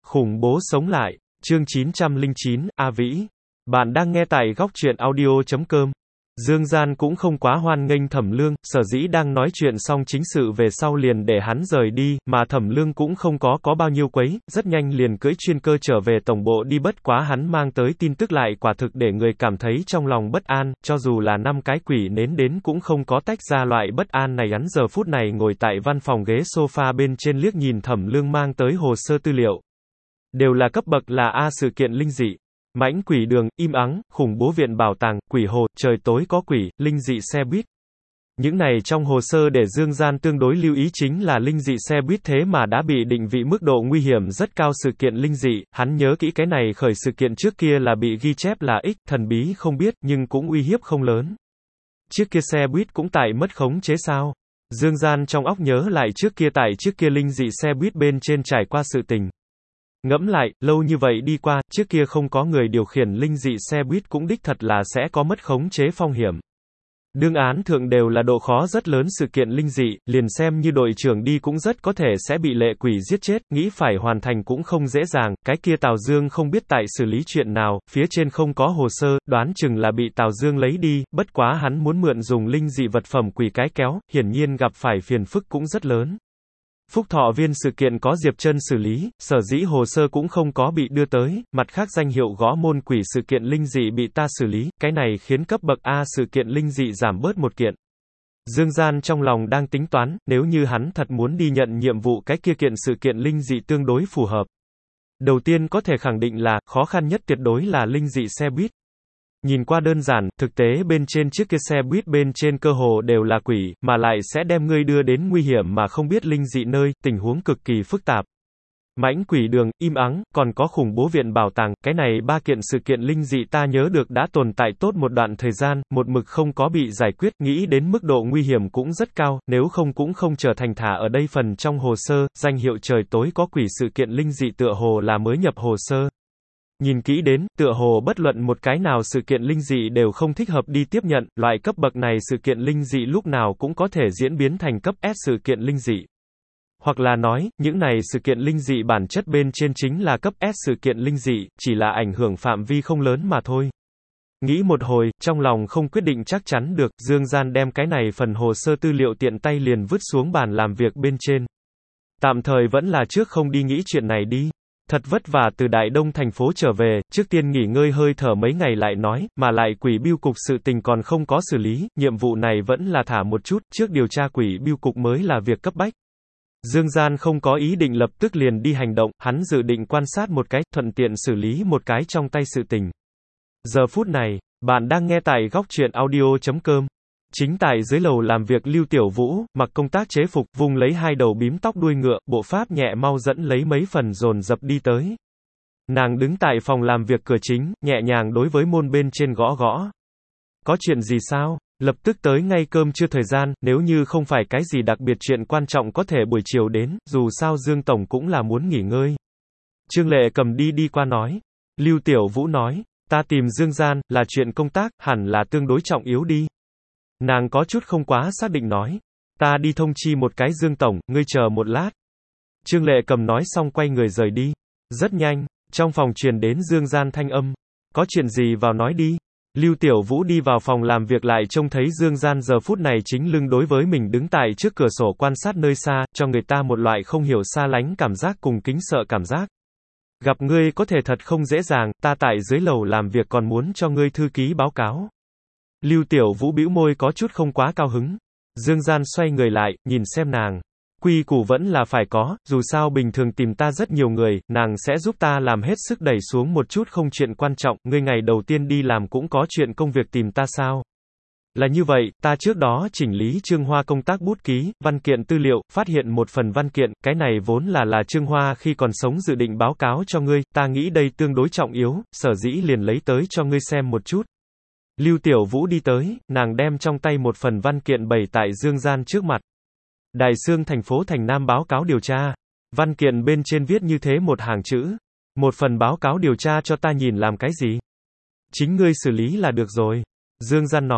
Khủng bố sống lại, chương 909, A Vĩ. Bạn đang nghe tại góc truyện audio.com. Dương Gian cũng không quá hoan nghênh Thẩm Lương, sở dĩ đang nói chuyện xong chính sự về sau liền để hắn rời đi, mà Thẩm Lương cũng không có bao nhiêu quấy, rất nhanh liền cưỡi chuyên cơ trở về tổng bộ đi, bất quá hắn mang tới tin tức lại quả thực để người cảm thấy trong lòng bất an, cho dù là 5 cái quỷ nến đến cũng không có tách ra loại bất an này. Hắn giờ phút này ngồi tại văn phòng ghế sofa bên trên liếc nhìn Thẩm Lương mang tới hồ sơ tư liệu. Đều là cấp bậc là A sự kiện linh dị. Mãnh quỷ đường, im ắng, khủng bố viện bảo tàng, quỷ hồ, trời tối có quỷ, linh dị xe buýt. Những này trong hồ sơ để Dương Gian tương đối lưu ý chính là linh dị xe buýt thế mà đã bị định vị mức độ nguy hiểm rất cao sự kiện linh dị, hắn nhớ kỹ cái này khởi sự kiện trước kia là bị ghi chép là X, thần bí không biết, nhưng cũng uy hiếp không lớn. Chiếc kia xe buýt cũng tại mất khống chế sao? Dương Gian trong óc nhớ lại trước kia linh dị xe buýt bên trên trải qua sự tình. Ngẫm lại, lâu như vậy đi qua, trước kia không có người điều khiển linh dị xe buýt cũng đích thật là sẽ có mất khống chế phong hiểm. Đương án thượng đều là độ khó rất lớn sự kiện linh dị, liền xem như đội trưởng đi cũng rất có thể sẽ bị lệ quỷ giết chết, nghĩ phải hoàn thành cũng không dễ dàng, cái kia Tào Dương không biết tại xử lý chuyện nào, phía trên không có hồ sơ, đoán chừng là bị Tào Dương lấy đi, bất quá hắn muốn mượn dùng linh dị vật phẩm quỷ cái kéo, hiển nhiên gặp phải phiền phức cũng rất lớn. Phúc Thọ Viên sự kiện có Diệp Trân xử lý, sở dĩ hồ sơ cũng không có bị đưa tới, mặt khác danh hiệu Gõ Môn Quỷ sự kiện linh dị bị ta xử lý, cái này khiến cấp bậc A sự kiện linh dị giảm bớt một kiện. Dương Gian trong lòng đang tính toán, nếu như hắn thật muốn đi nhận nhiệm vụ cái kia kiện sự kiện linh dị tương đối phù hợp. Đầu tiên có thể khẳng định là, khó khăn nhất tuyệt đối là linh dị xe buýt. Nhìn qua đơn giản, thực tế bên trên chiếc kia xe buýt bên trên cơ hồ đều là quỷ, mà lại sẽ đem ngươi đưa đến nguy hiểm mà không biết linh dị nơi, tình huống cực kỳ phức tạp. Mãnh quỷ đường, im ắng, còn có khủng bố viện bảo tàng, cái này 3 kiện sự kiện linh dị ta nhớ được đã tồn tại tốt một đoạn thời gian, một mực không có bị giải quyết, nghĩ đến mức độ nguy hiểm cũng rất cao, nếu không cũng không trở thành thả ở đây phần trong hồ sơ, danh hiệu trời tối có quỷ sự kiện linh dị tựa hồ là mới nhập hồ sơ. Nhìn kỹ đến, tựa hồ bất luận một cái nào sự kiện linh dị đều không thích hợp đi tiếp nhận, loại cấp bậc này sự kiện linh dị lúc nào cũng có thể diễn biến thành cấp S sự kiện linh dị. Hoặc là nói, những này sự kiện linh dị bản chất bên trên chính là cấp S sự kiện linh dị, chỉ là ảnh hưởng phạm vi không lớn mà thôi. Nghĩ một hồi, trong lòng không quyết định chắc chắn được, Dương Gian đem cái này phần hồ sơ tư liệu tiện tay liền vứt xuống bàn làm việc bên trên. Tạm thời vẫn là trước không đi nghĩ chuyện này đi. Thật vất vả từ Đại Đông thành phố trở về, trước tiên nghỉ ngơi hơi thở mấy ngày lại nói, mà lại quỷ bưu cục sự tình còn không có xử lý, nhiệm vụ này vẫn là thả một chút, trước điều tra quỷ bưu cục mới là việc cấp bách. Dương Gian không có ý định lập tức liền đi hành động, hắn dự định quan sát một cái, thuận tiện xử lý một cái trong tay sự tình. Giờ phút này, bạn đang nghe tại góc truyện audio.com. Chính tại dưới lầu làm việc Lưu Tiểu Vũ, mặc công tác chế phục, vung lấy 2 đầu bím tóc đuôi ngựa, bộ pháp nhẹ mau dẫn lấy mấy phần dồn dập đi tới. Nàng đứng tại phòng làm việc cửa chính, nhẹ nhàng đối với môn bên trên gõ gõ. Có chuyện gì sao? Lập tức tới ngay, cơm trưa thời gian, nếu như không phải cái gì đặc biệt chuyện quan trọng có thể buổi chiều đến, dù sao Dương Tổng cũng là muốn nghỉ ngơi. Trương Lệ Cầm đi qua nói. Lưu Tiểu Vũ nói, ta tìm Dương Gian, là chuyện công tác, hẳn là tương đối trọng yếu đi. Nàng có chút không quá xác định nói. Ta đi thông chi một cái Dương Tổng, ngươi chờ một lát. Trương Lệ Cầm nói xong quay người rời đi. Rất nhanh, trong phòng truyền đến Dương Gian thanh âm. Có chuyện gì vào nói đi. Lưu Tiểu Vũ đi vào phòng làm việc lại trông thấy Dương Gian giờ phút này chính lưng đối với mình đứng tại trước cửa sổ quan sát nơi xa, cho người ta một loại không hiểu xa lánh cảm giác cùng kính sợ cảm giác. Gặp ngươi có thể thật không dễ dàng, ta tại dưới lầu làm việc còn muốn cho ngươi thư ký báo cáo. Lưu Tiểu Vũ bĩu môi có chút không quá cao hứng. Dương Gian xoay người lại, nhìn xem nàng. Quy củ vẫn là phải có, dù sao bình thường tìm ta rất nhiều người, nàng sẽ giúp ta làm hết sức đẩy xuống một chút không chuyện quan trọng, ngươi ngày đầu tiên đi làm cũng có chuyện công việc tìm ta sao? Là như vậy, ta trước đó chỉnh lý Trương Hoa công tác bút ký, văn kiện tư liệu, phát hiện một phần văn kiện, cái này vốn là Trương Hoa khi còn sống dự định báo cáo cho ngươi, ta nghĩ đây tương đối trọng yếu, sở dĩ liền lấy tới cho ngươi xem một chút. Lưu Tiểu Vũ đi tới, nàng đem trong tay một phần văn kiện bày tại Dương Gian trước mặt. Đài Xương thành phố Thành Nam báo cáo điều tra. Văn kiện bên trên viết như thế một hàng chữ. Một phần báo cáo điều tra cho ta nhìn làm cái gì? Chính ngươi xử lý là được rồi. Dương Gian nói.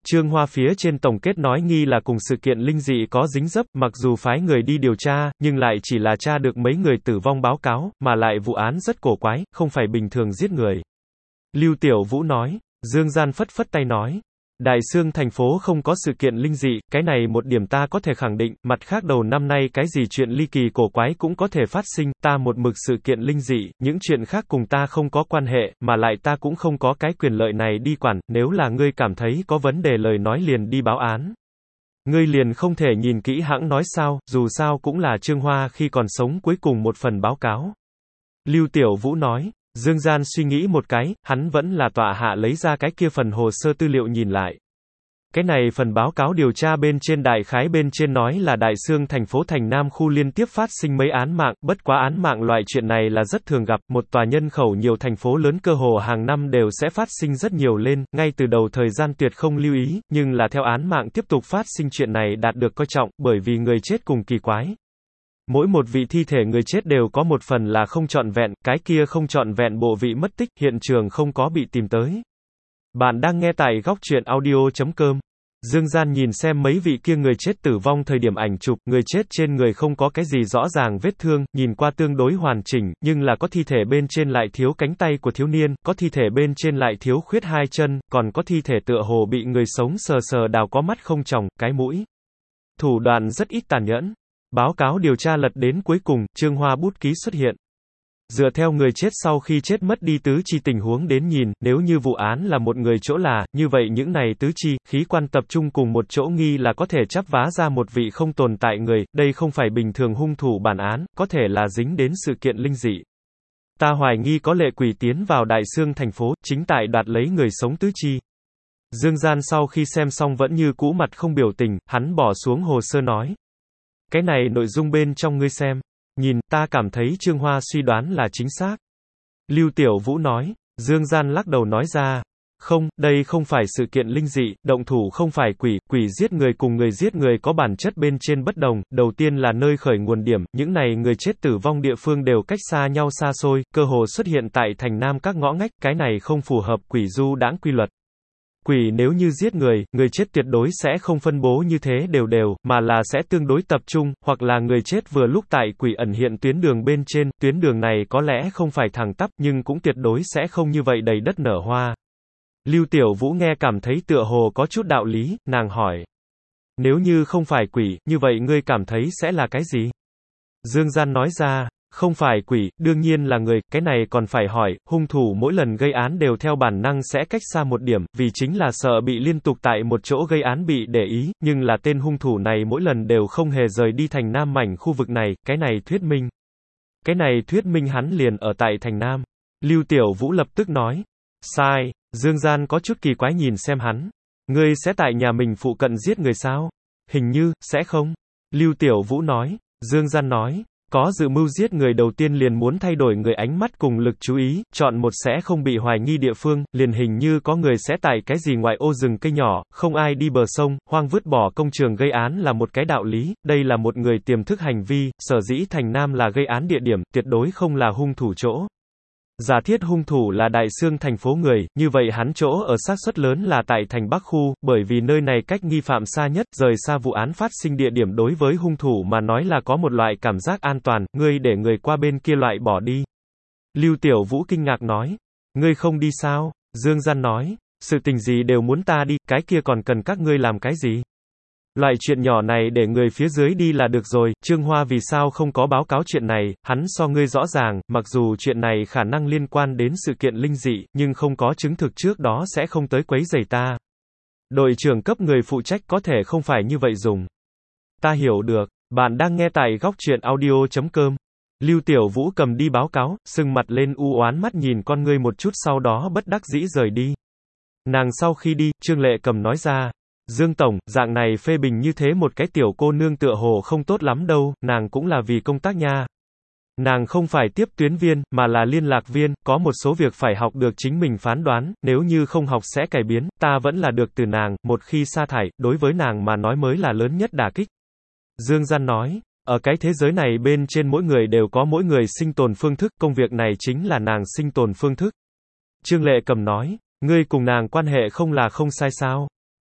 Trương Hoa phía trên tổng kết nói nghi là cùng sự kiện linh dị có dính dấp, mặc dù phái người đi điều tra, nhưng lại chỉ là tra được mấy người tử vong báo cáo, mà lại vụ án rất cổ quái, không phải bình thường giết người. Lưu Tiểu Vũ nói. Dương Gian phất phất tay nói. Đại Xương thành phố không có sự kiện linh dị, cái này một điểm ta có thể khẳng định, mặt khác đầu năm nay cái gì chuyện ly kỳ cổ quái cũng có thể phát sinh, ta một mực sự kiện linh dị, những chuyện khác cùng ta không có quan hệ, mà lại ta cũng không có cái quyền lợi này đi quản, nếu là ngươi cảm thấy có vấn đề lời nói liền đi báo án. Ngươi liền không thể nhìn kỹ hãng nói sao, dù sao cũng là Trương Hoa khi còn sống cuối cùng một phần báo cáo. Lưu Tiểu Vũ nói. Dương Gian suy nghĩ một cái, hắn vẫn là tọa hạ lấy ra cái kia phần hồ sơ tư liệu nhìn lại. Cái này phần báo cáo điều tra bên trên đại khái bên trên nói là Đại Xương thành phố Thành Nam khu liên tiếp phát sinh mấy án mạng, bất quá án mạng loại chuyện này là rất thường gặp, một tòa nhân khẩu nhiều thành phố lớn cơ hồ hàng năm đều sẽ phát sinh rất nhiều lên, ngay từ đầu thời gian tuyệt không lưu ý, nhưng là theo án mạng tiếp tục phát sinh chuyện này đạt được coi trọng, bởi vì người chết cùng kỳ quái. Mỗi một vị thi thể người chết đều có một phần là không trọn vẹn, cái kia không trọn vẹn bộ vị mất tích, hiện trường không có bị tìm tới. Bạn đang nghe tại góc truyện audio.com. Dương Gian nhìn xem mấy vị kia người chết tử vong thời điểm ảnh chụp, người chết trên người không có cái gì rõ ràng vết thương, nhìn qua tương đối hoàn chỉnh, nhưng là có thi thể bên trên lại thiếu cánh tay của thiếu niên, có thi thể bên trên lại thiếu khuyết hai chân, còn có thi thể tựa hồ bị người sống sờ sờ đào có mắt không tròng, cái mũi. Thủ đoạn rất ít tàn nhẫn. Báo cáo điều tra lật đến cuối cùng, Trương Hoa bút ký xuất hiện. Dựa theo người chết sau khi chết mất đi tứ chi tình huống đến nhìn, nếu như vụ án là một người chỗ là, như vậy những này tứ chi, khí quan tập trung cùng một chỗ nghi là có thể chắp vá ra một vị không tồn tại người, đây không phải bình thường hung thủ bản án, có thể là dính đến sự kiện linh dị. Ta hoài nghi có lệ quỷ tiến vào Đại Xương thành phố, chính tại đoạt lấy người sống tứ chi. Dương Gian sau khi xem xong vẫn như cũ mặt không biểu tình, hắn bỏ xuống hồ sơ nói. Cái này nội dung bên trong ngươi xem. Nhìn, ta cảm thấy Trương Hoa suy đoán là chính xác. Lưu Tiểu Vũ nói. Dương Gian lắc đầu nói ra. Không, đây không phải sự kiện linh dị, động thủ không phải quỷ, quỷ giết người cùng người giết người có bản chất bên trên bất đồng, đầu tiên là nơi khởi nguồn điểm, những này người chết tử vong địa phương đều cách xa nhau xa xôi, cơ hồ xuất hiện tại thành Nam các ngõ ngách, cái này không phù hợp quỷ du đãng quy luật. Quỷ nếu như giết người, người chết tuyệt đối sẽ không phân bố như thế đều, mà là sẽ tương đối tập trung, hoặc là người chết vừa lúc tại quỷ ẩn hiện tuyến đường bên trên, tuyến đường này có lẽ không phải thẳng tắp, nhưng cũng tuyệt đối sẽ không như vậy đầy đất nở hoa. Lưu Tiểu Vũ nghe cảm thấy tựa hồ có chút đạo lý, nàng hỏi. Nếu như không phải quỷ, như vậy ngươi cảm thấy sẽ là cái gì? Dương Gian nói ra. Không phải quỷ, đương nhiên là người, cái này còn phải hỏi, hung thủ mỗi lần gây án đều theo bản năng sẽ cách xa một điểm, vì chính là sợ bị liên tục tại một chỗ gây án bị để ý, nhưng là tên hung thủ này mỗi lần đều không hề rời đi thành Nam mảnh khu vực này, cái này thuyết minh. Cái này thuyết minh hắn liền ở tại thành Nam. Lưu Tiểu Vũ lập tức nói. Sai, Dương Gian có chút kỳ quái nhìn xem hắn. Ngươi sẽ tại nhà mình phụ cận giết người sao? Hình như, sẽ không. Lưu Tiểu Vũ nói. Dương Gian nói. Có dự mưu giết người đầu tiên liền muốn thay đổi người ánh mắt cùng lực chú ý, chọn một sẽ không bị hoài nghi địa phương, liền hình như có người sẽ tại cái gì ngoại ô rừng cây nhỏ, không ai đi bờ sông, hoang vứt bỏ công trường gây án là một cái đạo lý, đây là một người tiềm thức hành vi, sở dĩ thành Nam là gây án địa điểm, tuyệt đối không là hung thủ chỗ. Giả thiết hung thủ là Đại Xương thành phố người, như vậy hắn chỗ ở xác suất lớn là tại thành Bắc khu, bởi vì nơi này cách nghi phạm xa nhất, rời xa vụ án phát sinh địa điểm đối với hung thủ mà nói là có một loại cảm giác an toàn, ngươi để người qua bên kia loại bỏ đi. Lưu Tiểu Vũ kinh ngạc nói, ngươi không đi sao? Dương Gian nói, sự tình gì đều muốn ta đi, cái kia còn cần các ngươi làm cái gì? Loại chuyện nhỏ này để người phía dưới đi là được rồi, Trương Hoa vì sao không có báo cáo chuyện này, hắn so ngươi rõ ràng, mặc dù chuyện này khả năng liên quan đến sự kiện linh dị, nhưng không có chứng thực trước đó sẽ không tới quấy rầy ta. Đội trưởng cấp người phụ trách có thể không phải như vậy dùng. Ta hiểu được, bạn đang nghe tại góc truyện audio.com. Lưu Tiểu Vũ cầm đi báo cáo, sưng mặt lên u oán mắt nhìn con ngươi một chút sau đó bất đắc dĩ rời đi. Nàng sau khi đi, Trương Lệ Cầm nói ra. Dương Tổng, dạng này phê bình như thế một cái tiểu cô nương tựa hồ không tốt lắm đâu, nàng cũng là vì công tác nha. Nàng không phải tiếp tuyến viên, mà là liên lạc viên, có một số việc phải học được chính mình phán đoán, nếu như không học sẽ cải biến, ta vẫn là được từ nàng, một khi sa thải, đối với nàng mà nói mới là lớn nhất đả kích. Dương Gian nói, ở cái thế giới này bên trên mỗi người đều có mỗi người sinh tồn phương thức, công việc này chính là nàng sinh tồn phương thức. Trương Lệ Cầm nói, ngươi cùng nàng quan hệ không là không sai sao?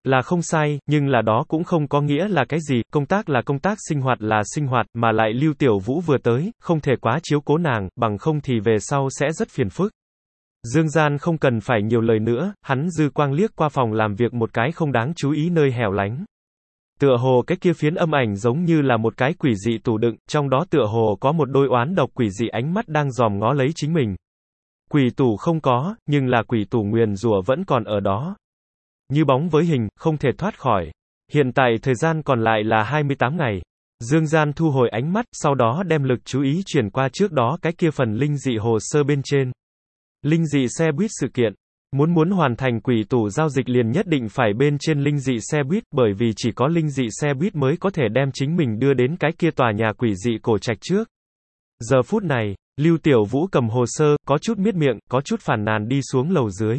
Là không sai, nhưng là đó cũng không có nghĩa là cái gì, công tác là công tác, sinh hoạt là sinh hoạt, mà lại Lưu Tiểu Vũ vừa tới, không thể quá chiếu cố nàng, bằng không thì về sau sẽ rất phiền phức. Dương Gian không cần phải nhiều lời nữa, hắn dư quang liếc qua phòng làm việc một cái không đáng chú ý nơi hẻo lánh. Tựa hồ cái kia phiến âm ảnh giống như là một cái quỷ dị tủ đựng, trong đó tựa hồ có một đôi oán độc quỷ dị ánh mắt đang dòm ngó lấy chính mình. Quỷ tủ không có, nhưng là quỷ tủ nguyền rủa vẫn còn ở đó. Như bóng với hình, không thể thoát khỏi. Hiện tại thời gian còn lại là 28 ngày. Dương Gian thu hồi ánh mắt, sau đó đem lực chú ý chuyển qua trước đó cái kia phần linh dị hồ sơ bên trên. Linh dị xe buýt sự kiện. Muốn hoàn thành quỷ tủ giao dịch liền nhất định phải bên trên linh dị xe buýt, bởi vì chỉ có linh dị xe buýt mới có thể đem chính mình đưa đến cái kia tòa nhà quỷ dị cổ trạch trước. Giờ phút này, Lưu Tiểu Vũ cầm hồ sơ, có chút miết miệng, có chút phàn nàn đi xuống lầu dưới.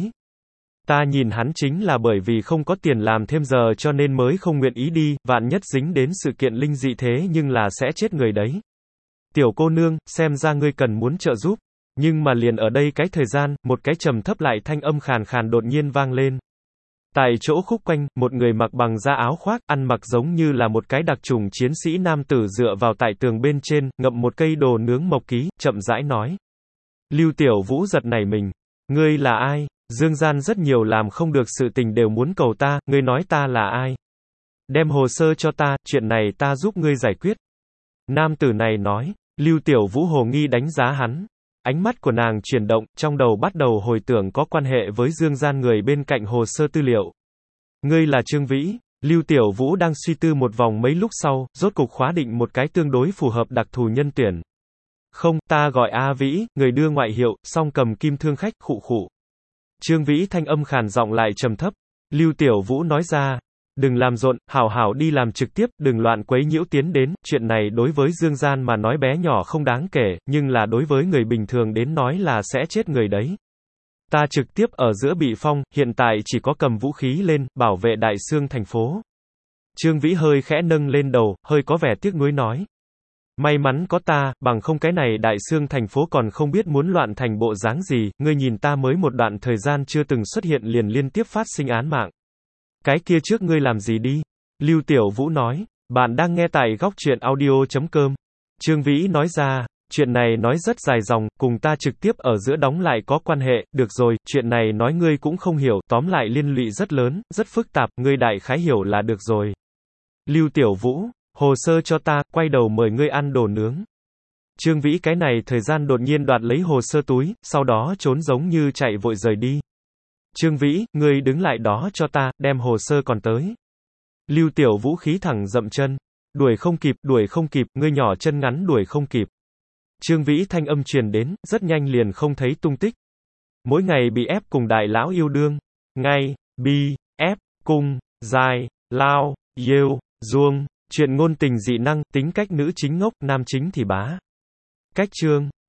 Ta nhìn hắn chính là bởi vì không có tiền làm thêm giờ cho nên mới không nguyện ý đi, vạn nhất dính đến sự kiện linh dị thế nhưng là sẽ chết người đấy. Tiểu cô nương, xem ra ngươi cần muốn trợ giúp. Nhưng mà liền ở đây cái thời gian, một cái trầm thấp lại thanh âm khàn khàn đột nhiên vang lên. Tại chỗ khúc quanh, một người mặc bằng da áo khoác, ăn mặc giống như là một cái đặc trùng chiến sĩ nam tử dựa vào tại tường bên trên, ngậm một cây đồ nướng mộc ký, chậm rãi nói. Lưu Tiểu Vũ giật nảy mình. Ngươi là ai? Dương Gian rất nhiều làm không được sự tình đều muốn cầu ta, ngươi nói ta là ai? Đem hồ sơ cho ta, chuyện này ta giúp ngươi giải quyết. Nam tử này nói. Lưu Tiểu Vũ hồ nghi đánh giá hắn. Ánh mắt của nàng chuyển động, trong đầu bắt đầu hồi tưởng có quan hệ với Dương Gian người bên cạnh hồ sơ tư liệu. Ngươi là Trương Vĩ. Lưu Tiểu Vũ đang suy tư một vòng mấy lúc sau, rốt cục khóa định một cái tương đối phù hợp đặc thù nhân tuyển. Không, ta gọi A Vĩ, người đưa ngoại hiệu, song cầm kim thương khách, khụ khụ. Trương Vĩ thanh âm khàn giọng lại trầm thấp. Lưu Tiểu Vũ nói ra. Đừng làm rộn, hảo hảo đi làm trực tiếp, đừng loạn quấy nhiễu tiến đến, chuyện này đối với Dương Gian mà nói bé nhỏ không đáng kể, nhưng là đối với người bình thường đến nói là sẽ chết người đấy. Ta trực tiếp ở giữa bị phong, hiện tại chỉ có cầm vũ khí lên, bảo vệ đại xương thành phố. Trương Vĩ hơi khẽ nâng lên đầu, hơi có vẻ tiếc nuối nói. May mắn có ta, bằng không cái này đại xương thành phố còn không biết muốn loạn thành bộ dáng gì, ngươi nhìn ta mới một đoạn thời gian chưa từng xuất hiện liền liên tiếp phát sinh án mạng. Cái kia trước ngươi làm gì đi? Lưu Tiểu Vũ nói, bạn đang nghe tại góc truyện audio.com. Trương Vĩ nói ra, chuyện này nói rất dài dòng, cùng ta trực tiếp ở giữa đóng lại có quan hệ, được rồi, chuyện này nói ngươi cũng không hiểu, tóm lại liên lụy rất lớn, rất phức tạp, ngươi đại khái hiểu là được rồi. Lưu Tiểu Vũ, hồ sơ cho ta, quay đầu mời ngươi ăn đồ nướng. Trương Vĩ cái này thời gian đột nhiên đoạt lấy hồ sơ túi, sau đó trốn giống như chạy vội rời đi. Trương Vĩ, ngươi đứng lại đó cho ta, đem hồ sơ còn tới. Lưu Tiểu Vũ khí thẳng dậm chân. Đuổi không kịp, ngươi nhỏ chân ngắn đuổi không kịp. Trương Vĩ thanh âm truyền đến, rất nhanh liền không thấy tung tích. Mỗi ngày bị ép cùng đại lão yêu đương. Ngay, bi, ép, cung, dài, lao, yêu, duông. Chuyện ngôn tình dị năng, tính cách nữ chính ngốc, nam chính thì bá. Cách chương.